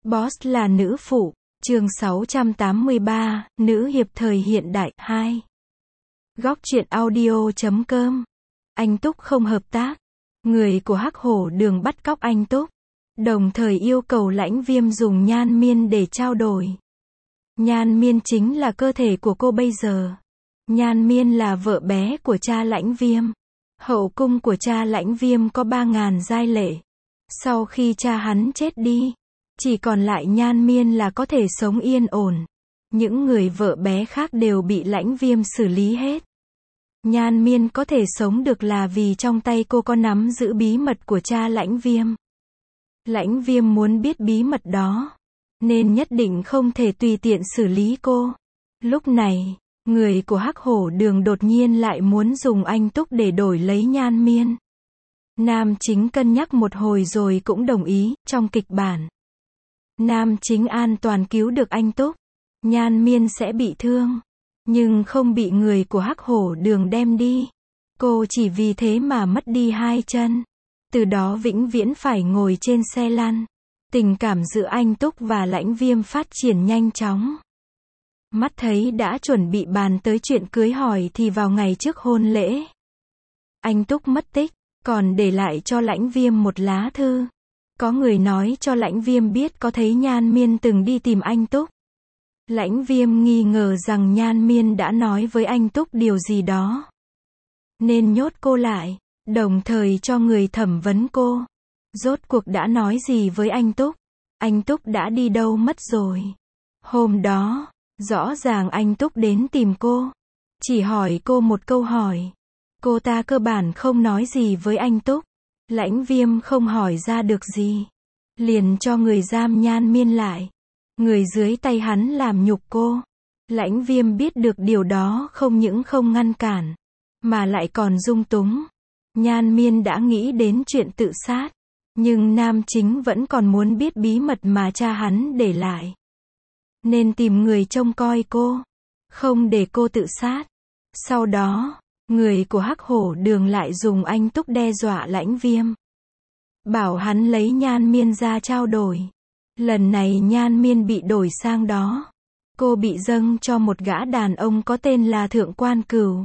Boss là nữ phụ. Chương 683, nữ hiệp thời hiện đại 2. Góc truyện audio.com. Anh Túc không hợp tác. Người của Hắc Hổ Đường bắt cóc anh Túc, đồng thời yêu cầu Lãnh Viêm dùng Nhan Miên để trao đổi. Nhan Miên chính là cơ thể của cô bây giờ. Nhan Miên là vợ bé của cha Lãnh Viêm. Hậu cung của cha Lãnh Viêm có 3.000 giai lệ. Sau khi cha hắn chết đi, chỉ còn lại Nhan Miên là có thể sống yên ổn. Những người vợ bé khác đều bị Lãnh Viêm xử lý hết. Nhan Miên có thể sống được là vì trong tay cô có nắm giữ bí mật của cha Lãnh Viêm. Lãnh Viêm muốn biết bí mật đó, nên nhất định không thể tùy tiện xử lý cô. Lúc này, người của Hắc Hổ Đường đột nhiên lại muốn dùng anh Túc để đổi lấy Nhan Miên. Nam chính cân nhắc một hồi rồi cũng đồng ý. Trong kịch bản, Nam chính an toàn cứu được anh Túc, Nhan Miên sẽ bị thương, nhưng không bị người của Hắc Hổ Đường đem đi. Cô chỉ vì thế mà mất đi 2 chân, từ đó vĩnh viễn phải ngồi trên xe lăn. Tình cảm giữa anh Túc và Lãnh Viêm phát triển nhanh chóng. Mắt thấy đã chuẩn bị bàn tới chuyện cưới hỏi thì vào ngày trước hôn lễ, anh Túc mất tích, còn để lại cho Lãnh Viêm một lá thư. Có người nói cho Lãnh Viêm biết có thấy Nhan Miên từng đi tìm anh Túc. Lãnh Viêm nghi ngờ rằng Nhan Miên đã nói với anh Túc điều gì đó, nên nhốt cô lại, đồng thời cho người thẩm vấn cô. Rốt cuộc đã nói gì với anh Túc? Anh Túc đã đi đâu mất rồi? Hôm đó, rõ ràng anh Túc đến tìm cô, chỉ hỏi cô một câu hỏi. Cô ta cơ bản không nói gì với anh Túc. Lãnh Viêm không hỏi ra được gì, liền cho người giam Nhan Miên lại. Người dưới tay hắn làm nhục cô. Lãnh Viêm biết được điều đó không những không ngăn cản, mà lại còn dung túng. Nhan Miên đã nghĩ đến chuyện tự sát, nhưng nam chính vẫn còn muốn biết bí mật mà cha hắn để lại, nên tìm người trông coi cô, không để cô tự sát. Sau đó, người của Hắc Hổ Đường lại dùng anh Túc đe dọa Lãnh Viêm, bảo hắn lấy Nhan Miên ra trao đổi. Lần này Nhan Miên bị đổi sang đó. Cô bị dâng cho một gã đàn ông có tên là Thượng Quan Cửu.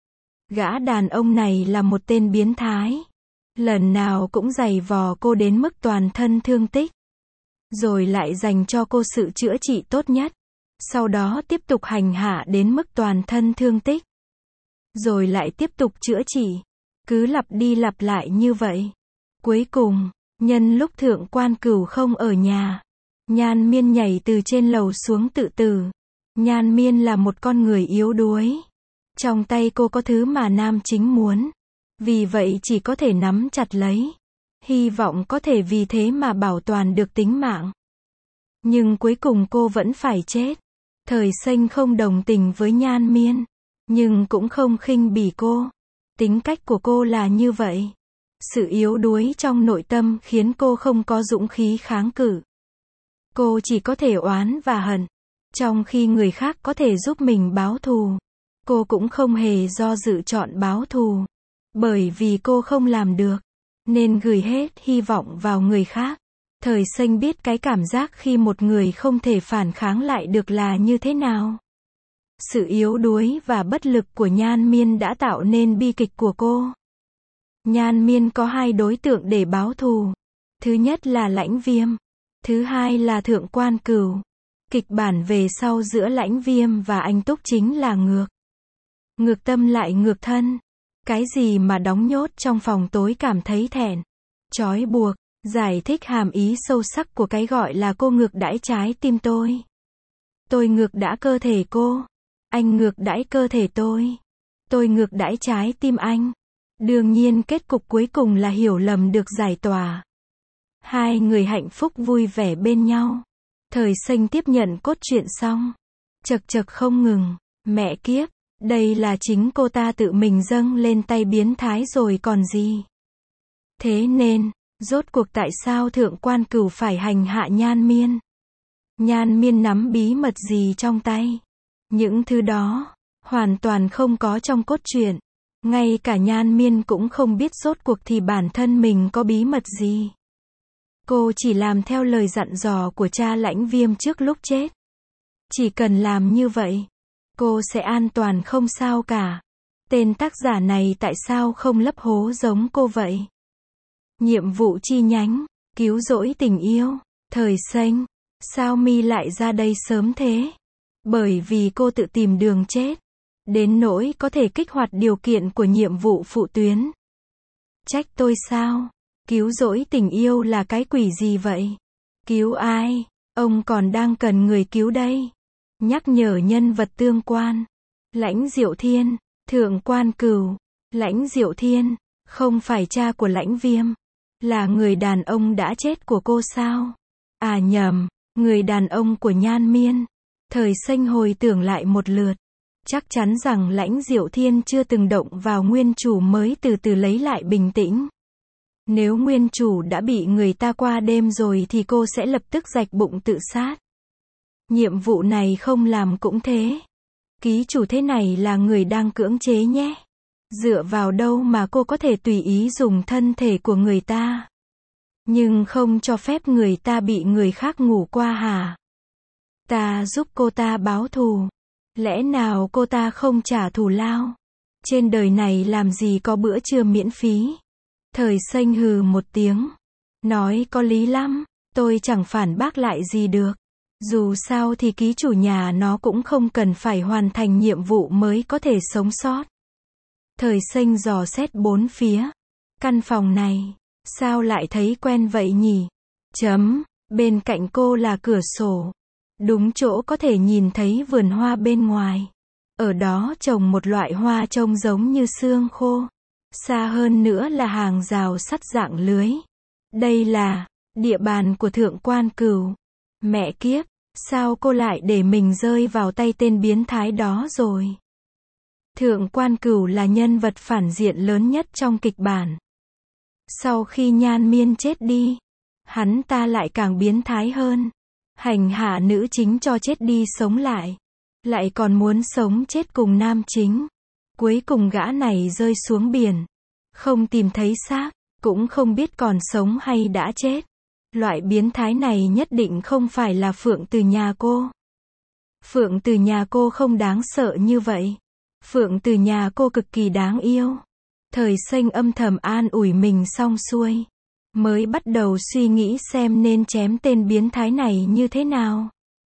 Gã đàn ông này là một tên biến thái. Lần nào cũng giày vò cô đến mức toàn thân thương tích, rồi lại dành cho cô sự chữa trị tốt nhất. Sau đó tiếp tục hành hạ đến mức toàn thân thương tích, rồi lại tiếp tục chữa trị. Cứ lặp đi lặp lại như vậy. Cuối cùng, nhân lúc Thượng Quan Cửu không ở nhà, Nhan Miên nhảy từ trên lầu xuống tự tử. Nhan Miên là một con người yếu đuối. Trong tay cô có thứ mà nam chính muốn, vì vậy chỉ có thể nắm chặt lấy, hy vọng có thể vì thế mà bảo toàn được tính mạng. Nhưng cuối cùng cô vẫn phải chết. Thời Xanh không đồng tình với Nhan Miên, nhưng cũng không khinh bỉ cô. Tính cách của cô là như vậy. Sự yếu đuối trong nội tâm khiến cô không có dũng khí kháng cự. Cô chỉ có thể oán và hận, trong khi người khác có thể giúp mình báo thù. Cô cũng không hề do dự chọn báo thù, bởi vì cô không làm được, nên gửi hết hy vọng vào người khác. Thời Xanh biết cái cảm giác khi một người không thể phản kháng lại được là như thế nào. Sự yếu đuối và bất lực của Nhan Miên đã tạo nên bi kịch của cô. Nhan Miên có 2 đối tượng để báo thù. Thứ nhất là Lãnh Viêm, thứ hai là Thượng Quan Cửu. Kịch bản về sau giữa Lãnh Viêm và anh Túc chính là ngược. Ngược tâm lại ngược thân. Cái gì mà đóng nhốt trong phòng tối cảm thấy thẹn, trói buộc, giải thích hàm ý sâu sắc của cái gọi là cô ngược đãi trái tim tôi. Tôi ngược đãi cơ thể cô. Anh ngược đãi cơ thể tôi. Tôi ngược đãi trái tim anh. Đương nhiên kết cục cuối cùng là hiểu lầm được giải tỏa. 2 người hạnh phúc vui vẻ bên nhau. Thời Xanh tiếp nhận cốt truyện xong, chật chật không ngừng. Mẹ kiếp, đây là chính cô ta tự mình dâng lên tay biến thái rồi còn gì. Thế nên, rốt cuộc tại sao Thượng Quan Cửu phải hành hạ Nhan Miên? Nhan Miên nắm bí mật gì trong tay? Những thứ đó hoàn toàn không có trong cốt truyện. Ngay cả Nhan Miên cũng không biết rốt cuộc thì bản thân mình có bí mật gì. Cô chỉ làm theo lời dặn dò của cha Lãnh Viêm trước lúc chết. Chỉ cần làm như vậy, cô sẽ an toàn không sao cả. Tên tác giả này tại sao không lấp hố giống cô vậy? Nhiệm vụ chi nhánh, cứu rỗi tình yêu, thời xanh. Sao mi lại ra đây sớm thế? Bởi vì cô tự tìm đường chết. Đến nỗi có thể kích hoạt điều kiện của nhiệm vụ phụ tuyến. Trách tôi sao? Cứu rỗi tình yêu là cái quỷ gì vậy? Cứu ai? Ông còn đang cần người cứu đây. Nhắc nhở nhân vật tương quan. Lãnh Diệu Thiên, Thượng Quan Cửu. Lãnh Diệu Thiên, không phải cha của Lãnh Viêm. Là người đàn ông đã chết của cô sao? À nhầm, người đàn ông của Nhan Miên. Thời xanh hồi tưởng lại một lượt. Chắc chắn rằng Lãnh Diệu Thiên chưa từng động vào nguyên chủ mới từ từ lấy lại bình tĩnh. Nếu nguyên chủ đã bị người ta qua đêm rồi thì cô sẽ lập tức rạch bụng tự sát. Nhiệm vụ này không làm cũng thế. Ký chủ thế này là người đang cưỡng chế nhé. Dựa vào đâu mà cô có thể tùy ý dùng thân thể của người ta? Nhưng không cho phép người ta bị người khác ngủ qua hả? Ta giúp cô ta báo thù. Lẽ nào cô ta không trả thù lao? Trên đời này làm gì có bữa trưa miễn phí? Thời xanh hừ một tiếng. Nói có lý lắm, tôi chẳng phản bác lại gì được. Dù sao thì ký chủ nhà nó cũng không cần phải hoàn thành nhiệm vụ mới có thể sống sót. Thời xanh dò xét bốn phía. Căn phòng này, sao lại thấy quen vậy nhỉ? Bên cạnh cô là cửa sổ. Đúng chỗ có thể nhìn thấy vườn hoa bên ngoài. Ở đó trồng một loại hoa trông giống như xương khô. Xa hơn nữa là hàng rào sắt dạng lưới. Đây là địa bàn của Thượng Quan Cửu. Mẹ kiếp, sao cô lại để mình rơi vào tay tên biến thái đó rồi? Thượng Quan Cửu là nhân vật phản diện lớn nhất trong kịch bản. Sau khi Nhan Miên chết đi, hắn ta lại càng biến thái hơn. Hành hạ nữ chính cho chết đi sống lại. Lại còn muốn sống chết cùng nam chính. Cuối cùng gã này rơi xuống biển. Không tìm thấy xác, cũng không biết còn sống hay đã chết. Loại biến thái này nhất định không phải là Phượng từ nhà cô. Phượng từ nhà cô không đáng sợ như vậy. Phượng từ nhà cô cực kỳ đáng yêu. Thời xanh âm thầm an ủi mình xong xuôi. Mới bắt đầu suy nghĩ xem nên chém tên biến thái này như thế nào.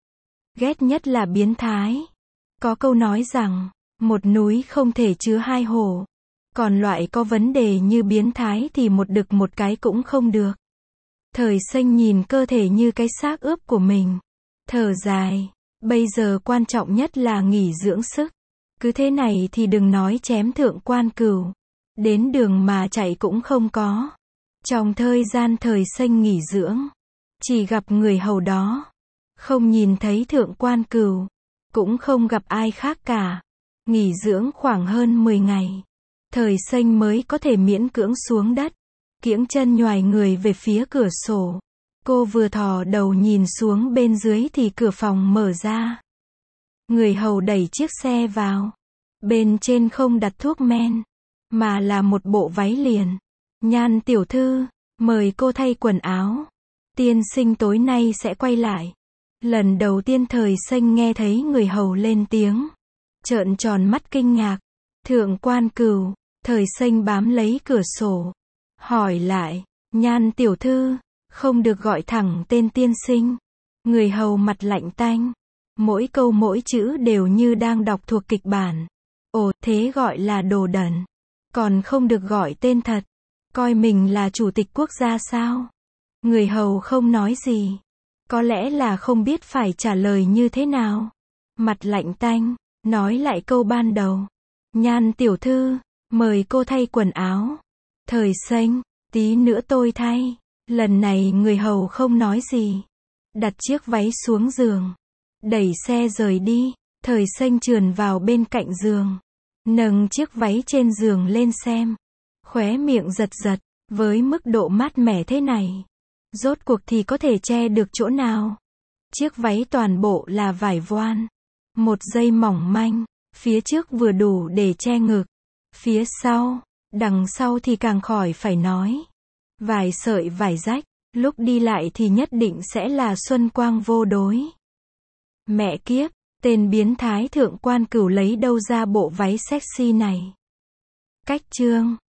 Ghét nhất là biến thái. Có câu nói rằng, một núi không thể chứa hai hổ. Còn loại có vấn đề như biến thái thì một đực một cái cũng không được. Thời xanh nhìn cơ thể như cái xác ướp của mình. Thở dài. Bây giờ quan trọng nhất là nghỉ dưỡng sức. Cứ thế này thì đừng nói chém Thượng Quan Cửu. Đến đường mà chạy cũng không có. Trong thời gian thời xanh nghỉ dưỡng, chỉ gặp người hầu đó. Không nhìn thấy Thượng Quan Cửu. Cũng không gặp ai khác cả. Nghỉ dưỡng khoảng hơn 10 ngày. Thời xanh mới có thể miễn cưỡng xuống đất. Kiễng chân nhoài người về phía cửa sổ. Cô vừa thò đầu nhìn xuống bên dưới thì cửa phòng mở ra. Người hầu đẩy chiếc xe vào. Bên trên không đặt thuốc men, mà là một bộ váy liền. Nhan tiểu thư, mời cô thay quần áo. Tiên sinh tối nay sẽ quay lại. Lần đầu tiên thời xanh nghe thấy người hầu lên tiếng. Trợn tròn mắt kinh ngạc. Thượng Quan Cửu, thời xanh bám lấy cửa sổ. Hỏi lại, Nhan tiểu thư, không được gọi thẳng tên tiên sinh. Người hầu mặt lạnh tanh. Mỗi câu mỗi chữ đều như đang đọc thuộc kịch bản. Ồ, thế gọi là đồ đần. Còn không được gọi tên thật. Coi mình là chủ tịch quốc gia sao? Người hầu không nói gì. Có lẽ là không biết phải trả lời như thế nào. Mặt lạnh tanh, nói lại câu ban đầu. Nhan tiểu thư, mời cô thay quần áo. Thời xanh, tí nữa tôi thay. Lần này người hầu không nói gì. Đặt chiếc váy xuống giường. Đẩy xe rời đi. Thời xanh trườn vào bên cạnh giường. Nâng chiếc váy trên giường lên xem. Khóe miệng giật giật. Với mức độ mát mẻ thế này, rốt cuộc thì có thể che được chỗ nào? Chiếc váy toàn bộ là vải voan. Một dây mỏng manh. Phía trước vừa đủ để che ngực. Phía sau, đằng sau thì càng khỏi phải nói. Vài sợi vải rách, Lúc đi lại thì nhất định sẽ là Xuân Quang vô đối. Mẹ kiếp, tên biến thái thượng quan Cửu lấy đâu ra bộ váy sexy này? Cách chương